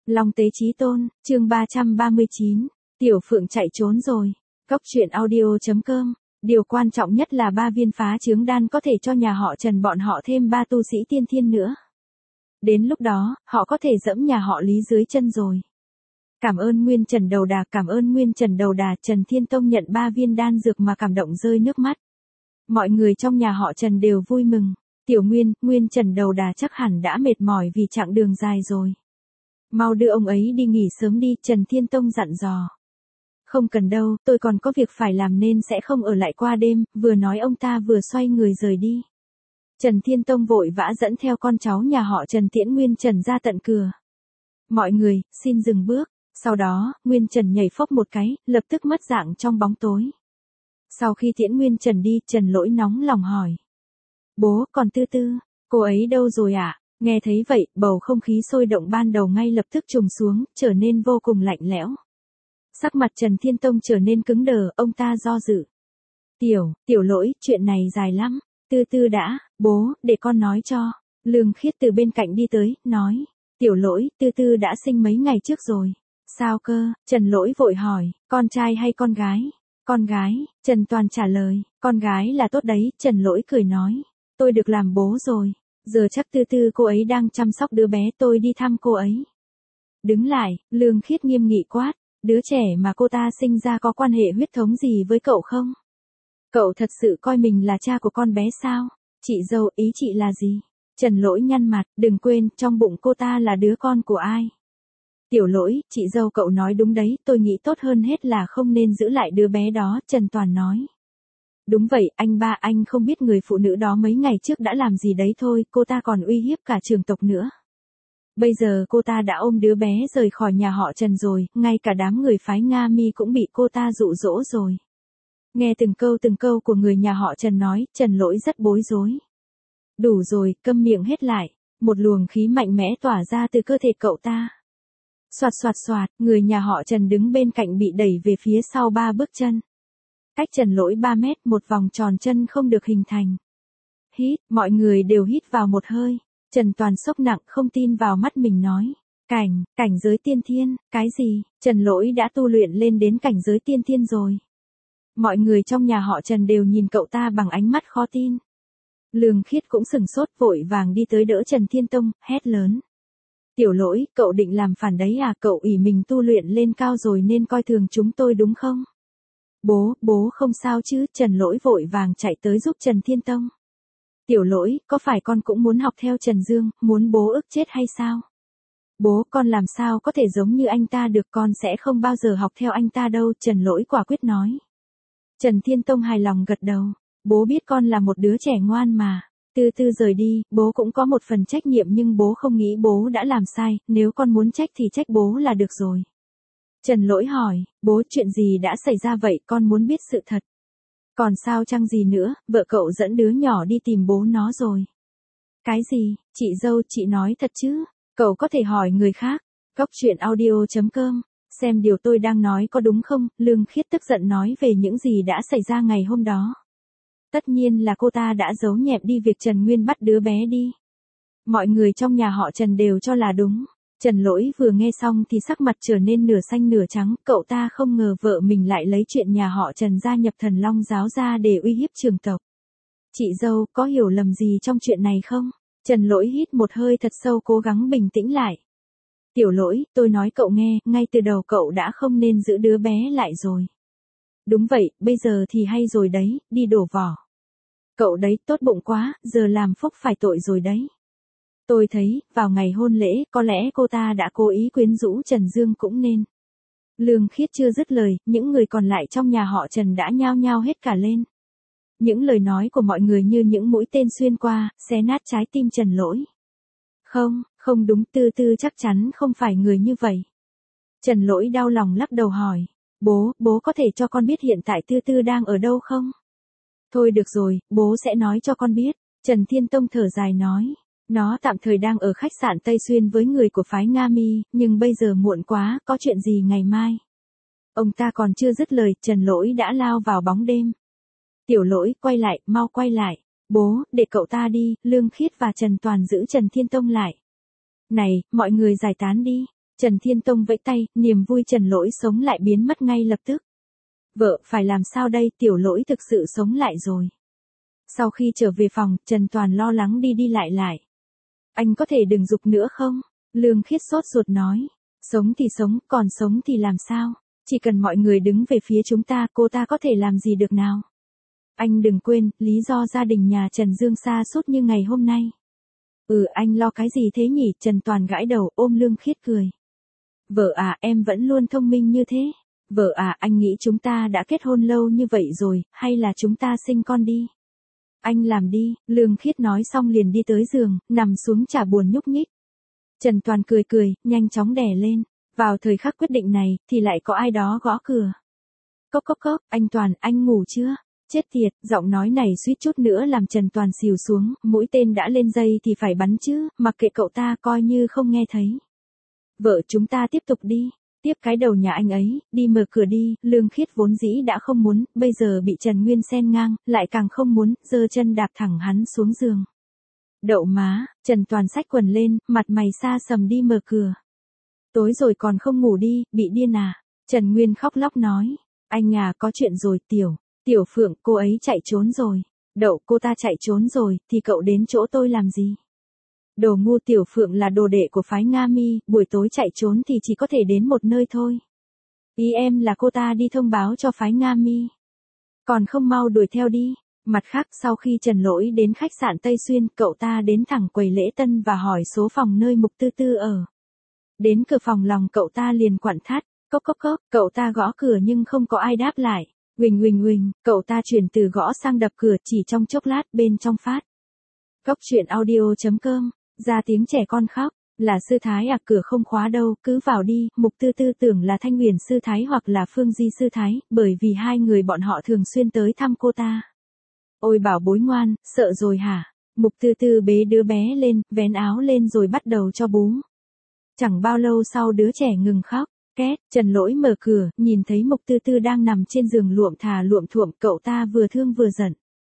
Long tế chí tôn, chương 339, Tiểu Phượng chạy trốn rồi. Cốc truyện audio.com. Điều quan trọng nhất là 3 viên phá trướng đan có thể cho nhà họ Trần bọn họ thêm 3 tu sĩ tiên thiên nữa. Đến lúc đó, họ có thể dẫm nhà họ Lý dưới chân rồi. Cảm ơn Nguyên Trần đầu đà, cảm ơn Nguyên Trần đầu đà. Trần Thiên Tông nhận 3 viên đan dược mà cảm động rơi nước mắt. Mọi người trong nhà họ Trần đều vui mừng. Tiểu Nguyên Trần đầu đà chắc hẳn đã mệt mỏi vì chặng đường dài rồi. Mau đưa ông ấy đi nghỉ sớm đi, Trần Thiên Tông dặn dò. Không cần đâu, tôi còn có việc phải làm nên sẽ không ở lại qua đêm, vừa nói ông ta vừa xoay người rời đi. Trần Thiên Tông vội vã dẫn theo con cháu nhà họ Trần tiễn Nguyên Trần ra tận cửa. Mọi người, xin dừng bước. Sau đó, Nguyên Trần nhảy phốc một cái, lập tức mất dạng trong bóng tối. Sau khi tiễn Nguyên Trần đi, Trần Lỗi nóng lòng hỏi. Bố, còn Tư Tư, cô ấy đâu rồi ạ? Nghe thấy vậy, bầu không khí sôi động ban đầu ngay lập tức trùng xuống, trở nên vô cùng lạnh lẽo. Sắc mặt Trần Thiên Tông trở nên cứng đờ, ông ta do dự. Tiểu Lỗi, chuyện này dài lắm. Tư Tư đã, bố, để con nói cho. Lương Khiết từ bên cạnh đi tới, nói. Tiểu Lỗi, Tư Tư đã sinh mấy ngày trước rồi. Sao cơ? Trần Lỗi vội hỏi, con trai hay con gái? Con gái, Trần Toàn trả lời, con gái là tốt đấy, Trần Lỗi cười nói. Tôi được làm bố rồi. Giờ chắc Tư Tư cô ấy đang chăm sóc đứa bé, tôi đi thăm cô ấy. Đứng lại, Lương Khiết nghiêm nghị quát. Đứa trẻ mà cô ta sinh ra có quan hệ huyết thống gì với cậu không? Cậu thật sự coi mình là cha của con bé sao? Chị dâu, ý chị là gì? Trần Lỗi nhăn mặt, đừng quên, trong bụng cô ta là đứa con của ai? Tiểu Lỗi, chị dâu cậu nói đúng đấy, tôi nghĩ tốt hơn hết là không nên giữ lại đứa bé đó, Trần Toàn nói. Đúng vậy, anh ba, anh không biết người phụ nữ đó mấy ngày trước đã làm gì đấy thôi, cô ta còn uy hiếp cả trường tộc nữa. Bây giờ cô ta đã ôm đứa bé rời khỏi nhà họ Trần rồi, ngay cả đám người phái Nga Mi cũng bị cô ta dụ dỗ rồi. Nghe từng câu của người nhà họ Trần nói, Trần Lỗi rất bối rối. Đủ rồi, câm miệng hết lại. Một luồng khí mạnh mẽ tỏa ra từ cơ thể cậu ta. Soạt soạt soạt, người nhà họ Trần đứng bên cạnh bị đẩy về phía sau 3 bước chân. Cách Trần Lỗi 3 mét, một vòng tròn chân không được hình thành. Hít, mọi người đều hít vào một hơi. Trần Toàn sốc nặng không tin vào mắt mình nói. Cảnh giới tiên thiên, cái gì? Trần Lỗi đã tu luyện lên đến cảnh giới tiên thiên rồi. Mọi người trong nhà họ Trần đều nhìn cậu ta bằng ánh mắt khó tin. Lương Khiết cũng sừng sốt vội vàng đi tới đỡ Trần Thiên Tông, hét lớn. Tiểu Lỗi, cậu định làm phản đấy à? Cậu ỷ mình tu luyện lên cao rồi nên coi thường chúng tôi đúng không? Bố không sao chứ? Trần Lỗi vội vàng chạy tới giúp Trần Thiên Tông. Tiểu Lỗi, có phải con cũng muốn học theo Trần Dương, muốn bố ức chết hay sao? Bố, con làm sao có thể giống như anh ta được, con sẽ không bao giờ học theo anh ta đâu, Trần Lỗi quả quyết nói. Trần Thiên Tông hài lòng gật đầu, bố biết con là một đứa trẻ ngoan mà. Từ từ rời đi, bố cũng có một phần trách nhiệm nhưng bố không nghĩ bố đã làm sai, nếu con muốn trách thì trách bố là được rồi. Trần Lỗi hỏi, bố chuyện gì đã xảy ra vậy, con muốn biết sự thật. Còn sao chăng gì nữa, vợ cậu dẫn đứa nhỏ đi tìm bố nó rồi. Cái gì, chị dâu, chị nói thật chứ, cậu có thể hỏi người khác. Cốc truyện audio.com, xem điều tôi đang nói có đúng không? Lương Khiết tức giận nói về những gì đã xảy ra ngày hôm đó. Tất nhiên là cô ta đã giấu nhẹm đi việc Trần Nguyên bắt đứa bé đi. Mọi người trong nhà họ Trần đều cho là đúng. Trần Lỗi vừa nghe xong thì sắc mặt trở nên nửa xanh nửa trắng, cậu ta không ngờ vợ mình lại lấy chuyện nhà họ Trần gia nhập Thần Long giáo ra để uy hiếp trường tộc. Chị dâu, có hiểu lầm gì trong chuyện này không? Trần Lỗi hít một hơi thật sâu cố gắng bình tĩnh lại. Tiểu Lỗi, tôi nói cậu nghe, ngay từ đầu cậu đã không nên giữ đứa bé lại rồi. Đúng vậy, bây giờ thì hay rồi đấy, đi đổ vỏ. Cậu đấy tốt bụng quá, giờ làm phúc phải tội rồi đấy. Tôi thấy, vào ngày hôn lễ, có lẽ cô ta đã cố ý quyến rũ Trần Dương cũng nên. Lương Khiết chưa dứt lời, những người còn lại trong nhà họ Trần đã nhao nhao hết cả lên. Những lời nói của mọi người như những mũi tên xuyên qua, xé nát trái tim Trần Lỗi. Không đúng, Tư Tư chắc chắn không phải người như vậy. Trần Lỗi đau lòng lắc đầu hỏi, bố có thể cho con biết hiện tại Tư Tư đang ở đâu không? Thôi được rồi, bố sẽ nói cho con biết. Trần Thiên Tông thở dài nói. Nó tạm thời đang ở khách sạn Tây Xuyên với người của phái Nga Mi, nhưng bây giờ muộn quá, có chuyện gì ngày mai? Ông ta còn chưa dứt lời, Trần Lỗi đã lao vào bóng đêm. Tiểu Lỗi, quay lại, mau quay lại. Bố, để cậu ta đi, Lương Khiết và Trần Toàn giữ Trần Thiên Tông lại. Này, mọi người giải tán đi. Trần Thiên Tông vẫy tay, niềm vui Trần Lỗi sống lại biến mất ngay lập tức. Vợ, phải làm sao đây, Tiểu Lỗi thực sự sống lại rồi. Sau khi trở về phòng, Trần Toàn lo lắng đi đi lại lại. Anh có thể đừng giục nữa không? Lương Khiết sốt ruột nói. Sống thì sống, còn sống thì làm sao? Chỉ cần mọi người đứng về phía chúng ta, cô ta có thể làm gì được nào? Anh đừng quên, lý do gia đình nhà Trần Dương sa sút như ngày hôm nay. Anh lo cái gì thế nhỉ? Trần Toàn gãi đầu, ôm Lương Khiết cười. Vợ à, em vẫn luôn thông minh như thế. Vợ à, anh nghĩ chúng ta đã kết hôn lâu như vậy rồi, hay là chúng ta sinh con đi? Anh làm đi, Lương Khiết nói xong liền đi tới giường, nằm xuống chả buồn nhúc nhích. Trần Toàn cười cười, nhanh chóng đè lên. Vào thời khắc quyết định này, thì lại có ai đó gõ cửa. Cốc cốc cốc, anh Toàn, anh ngủ chưa? Chết tiệt, giọng nói này suýt chút nữa làm Trần Toàn xìu xuống, mũi tên đã lên dây thì phải bắn chứ, mặc kệ cậu ta coi như không nghe thấy. Vợ, chúng ta tiếp tục đi. Tiếp cái đầu nhà anh ấy, đi mở cửa đi. Lương Khiết vốn dĩ đã không muốn, bây giờ bị Trần Nguyên xen ngang, lại càng không muốn, giơ chân đạp thẳng hắn xuống giường. Đậu má, Trần Toàn xách quần lên, mặt mày xa sầm đi mở cửa. Tối rồi còn không ngủ đi, bị điên à? Trần Nguyên khóc lóc nói. Anh à, có chuyện rồi, Tiểu Phượng, cô ấy chạy trốn rồi. Đậu, cô ta chạy trốn rồi, thì cậu đến chỗ tôi làm gì? Đồ ngu, Tiểu Phượng là đồ đệ của phái Nga Mi, buổi tối chạy trốn thì chỉ có thể đến một nơi thôi. Ý em là cô ta đi thông báo cho phái Nga Mi. Còn không mau đuổi theo đi. Mặt khác, sau khi Trần Lỗi đến khách sạn Tây Xuyên, cậu ta đến thẳng quầy lễ tân và hỏi số phòng nơi Mục Tư Tư ở. Đến cửa phòng lòng cậu ta liền quặn thắt. Cốc cốc cốc, cậu ta gõ cửa nhưng không có ai đáp lại. Huỳnh, cậu ta chuyển từ gõ sang đập cửa, chỉ trong chốc lát bên trong phát. Cốc truyện audio.com, ra tiếng trẻ con khóc. Là Sư Thái à, cửa không khóa đâu, cứ vào đi. Mục Tư Tư tưởng là Thanh Huyền Sư Thái hoặc là Phương Di Sư Thái, bởi vì hai người bọn họ thường xuyên tới thăm cô ta. Ôi bảo bối ngoan, sợ rồi hả? Mục Tư Tư bế đứa bé lên, vén áo lên rồi bắt đầu cho bú. Chẳng bao lâu sau đứa trẻ ngừng khóc. Két, Trần Lỗi mở cửa, nhìn thấy Mục Tư Tư đang nằm trên giường luộm thà luộm thuộm, cậu ta vừa thương vừa giận.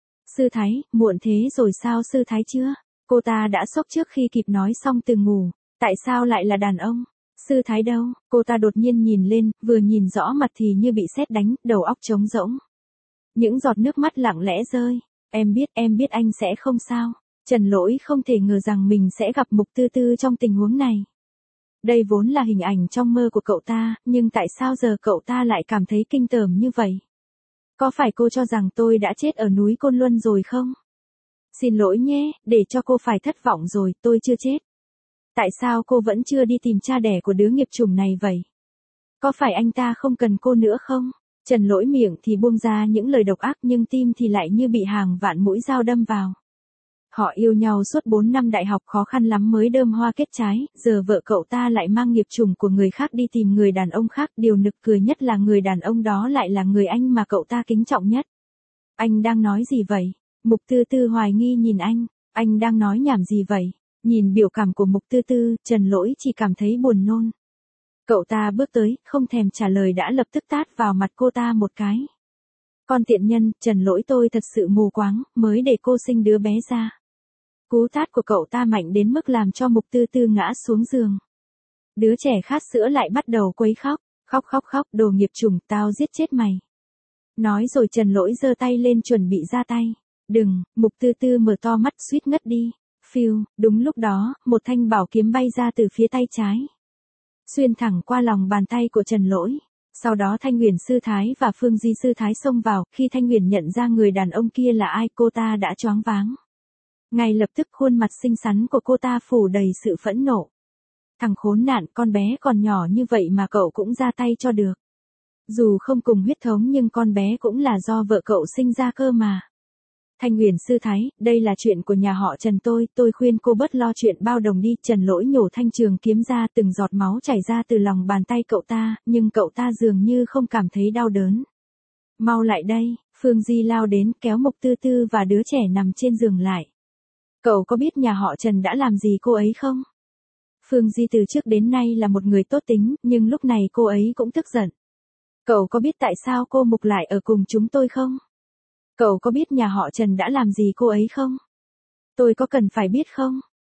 Sư Thái, muộn thế rồi sao Sư Thái chưa? Cô ta đã sốc trước khi kịp nói xong từ ngủ. Tại sao lại là đàn ông? Sư Thái đâu? Cô ta đột nhiên nhìn lên, vừa nhìn rõ mặt thì như bị sét đánh, đầu óc trống rỗng. Những giọt nước mắt lặng lẽ rơi. Em biết anh sẽ không sao. Trần Lỗi không thể ngờ rằng mình sẽ gặp Mục Tư Tư trong tình huống này. Đây vốn là hình ảnh trong mơ của cậu ta, nhưng tại sao giờ cậu ta lại cảm thấy kinh tởm như vậy? Có phải cô cho rằng tôi đã chết ở núi Côn Luân rồi không? Xin lỗi nhé, để cho cô phải thất vọng rồi, tôi chưa chết. Tại sao cô vẫn chưa đi tìm cha đẻ của đứa nghiệp chủng này vậy? Có phải anh ta không cần cô nữa không? Trần Lỗi miệng thì buông ra những lời độc ác nhưng tim thì lại như bị hàng vạn mũi dao đâm vào. Họ yêu nhau suốt 4 năm đại học khó khăn lắm mới đơm hoa kết trái, giờ vợ cậu ta lại mang nghiệp chủng của người khác đi tìm người đàn ông khác, điều nực cười nhất là người đàn ông đó lại là người anh mà cậu ta kính trọng nhất. Anh đang nói gì vậy? Mục Tư Tư hoài nghi nhìn anh đang nói nhảm gì vậy? Nhìn biểu cảm của Mục Tư Tư, Trần Lỗi chỉ cảm thấy buồn nôn. Cậu ta bước tới, không thèm trả lời đã lập tức tát vào mặt cô ta một cái. Con tiện nhân, Trần Lỗi tôi thật sự mù quáng, mới để cô sinh đứa bé ra. Cú tát của cậu ta mạnh đến mức làm cho Mục Tư Tư ngã xuống giường. Đứa trẻ khát sữa lại bắt đầu quấy khóc. Khóc, đồ nghiệp chủng, tao giết chết mày. Nói rồi Trần Lỗi giơ tay lên chuẩn bị ra tay. Đừng, Mục Tư Tư mở to mắt suýt ngất đi. Phiu, đúng lúc đó, một thanh bảo kiếm bay ra từ phía tay trái. Xuyên thẳng qua lòng bàn tay của Trần Lỗi. Sau đó Thanh Huyền Sư Thái và Phương Di Sư Thái xông vào, khi Thanh Huyền nhận ra người đàn ông kia là ai cô ta đã choáng váng. Ngay lập tức khuôn mặt xinh xắn của cô ta phủ đầy sự phẫn nộ. Thằng khốn nạn, con bé còn nhỏ như vậy mà cậu cũng ra tay cho được. Dù không cùng huyết thống nhưng con bé cũng là do vợ cậu sinh ra cơ mà. Thanh Huyền Sư Thái, đây là chuyện của nhà họ Trần tôi khuyên cô bớt lo chuyện bao đồng đi. Trần Lỗi nhổ thanh trường kiếm ra, từng giọt máu chảy ra từ lòng bàn tay cậu ta, nhưng cậu ta dường như không cảm thấy đau đớn. Mau lại đây, Phương Di lao đến kéo Mục Tư Tư và đứa trẻ nằm trên giường lại. Cậu có biết nhà họ Trần đã làm gì cô ấy không? Phương Di từ trước đến nay là một người tốt tính, nhưng lúc này cô ấy cũng tức giận. Cậu có biết tại sao cô Mục lại ở cùng chúng tôi không? Cậu có biết nhà họ Trần đã làm gì cô ấy không? Tôi có cần phải biết không?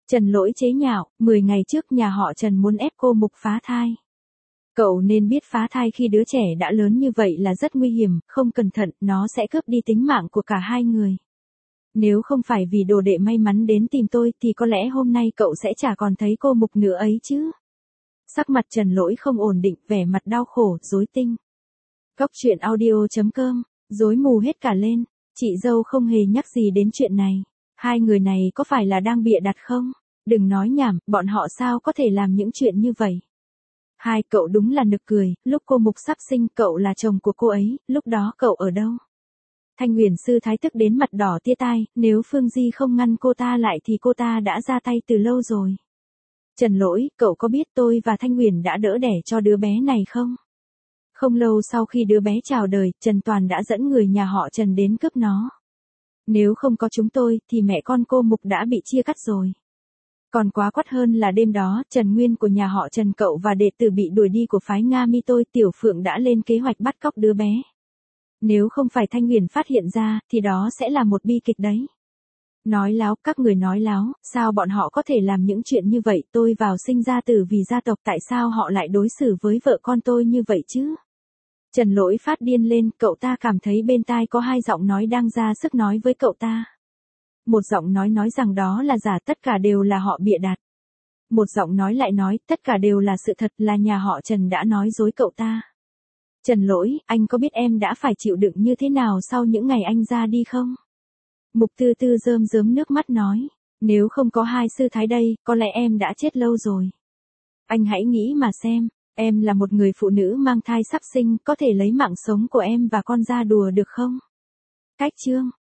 Trần Lỗi chế nhạo, 10 ngày trước nhà họ Trần muốn ép cô Mục phá thai. Cậu nên biết phá thai khi đứa trẻ đã lớn như vậy là rất nguy hiểm, không cẩn thận, nó sẽ cướp đi tính mạng của cả hai người. Nếu không phải vì đồ đệ may mắn đến tìm tôi thì có lẽ hôm nay cậu sẽ chả còn thấy cô Mục nữa ấy chứ. Sắc mặt Trần Lỗi không ổn định, vẻ mặt đau khổ, rối tinh. Cóc truyện audio.com, rối mù hết cả lên, chị dâu không hề nhắc gì đến chuyện này. Hai người này có phải là đang bịa đặt không? Đừng nói nhảm, bọn họ sao có thể làm những chuyện như vậy? Hai cậu đúng là nực cười, lúc cô Mục sắp sinh cậu là chồng của cô ấy, lúc đó cậu ở đâu? Thanh Huyền sư thái tức đến mặt đỏ tia tai, nếu Phương Di không ngăn cô ta lại thì cô ta đã ra tay từ lâu rồi. Trần Lỗi, cậu có biết tôi và Thanh Huyền đã đỡ đẻ cho đứa bé này không? Không lâu sau khi đứa bé chào đời, Trần Toàn đã dẫn người nhà họ Trần đến cướp nó. Nếu không có chúng tôi thì mẹ con cô Mục đã bị chia cắt rồi. Còn quá quắt hơn là đêm đó, Trần Nguyên của nhà họ Trần cậu và đệ tử bị đuổi đi của phái Nga Mi tôi, Tiểu Phượng đã lên kế hoạch bắt cóc đứa bé. Nếu không phải Thanh Huyền phát hiện ra, thì đó sẽ là một bi kịch đấy. Nói láo, các người nói láo, sao bọn họ có thể làm những chuyện như vậy, tôi vào sinh ra tử vì gia tộc, tại sao họ lại đối xử với vợ con tôi như vậy chứ? Trần Lỗi phát điên lên, cậu ta cảm thấy bên tai có hai giọng nói đang ra sức nói với cậu ta. Một giọng nói rằng đó là giả, tất cả đều là họ bịa đặt. Một giọng nói lại nói, tất cả đều là sự thật, là nhà họ Trần đã nói dối cậu ta. Trần Lỗi, anh có biết em đã phải chịu đựng như thế nào sau những ngày anh ra đi không? Mục Tư Tư rơm rớm nước mắt nói, nếu không có hai sư thái đây, có lẽ em đã chết lâu rồi. Anh hãy nghĩ mà xem, em là một người phụ nữ mang thai sắp sinh, có thể lấy mạng sống của em và con ra đùa được không? Cách chương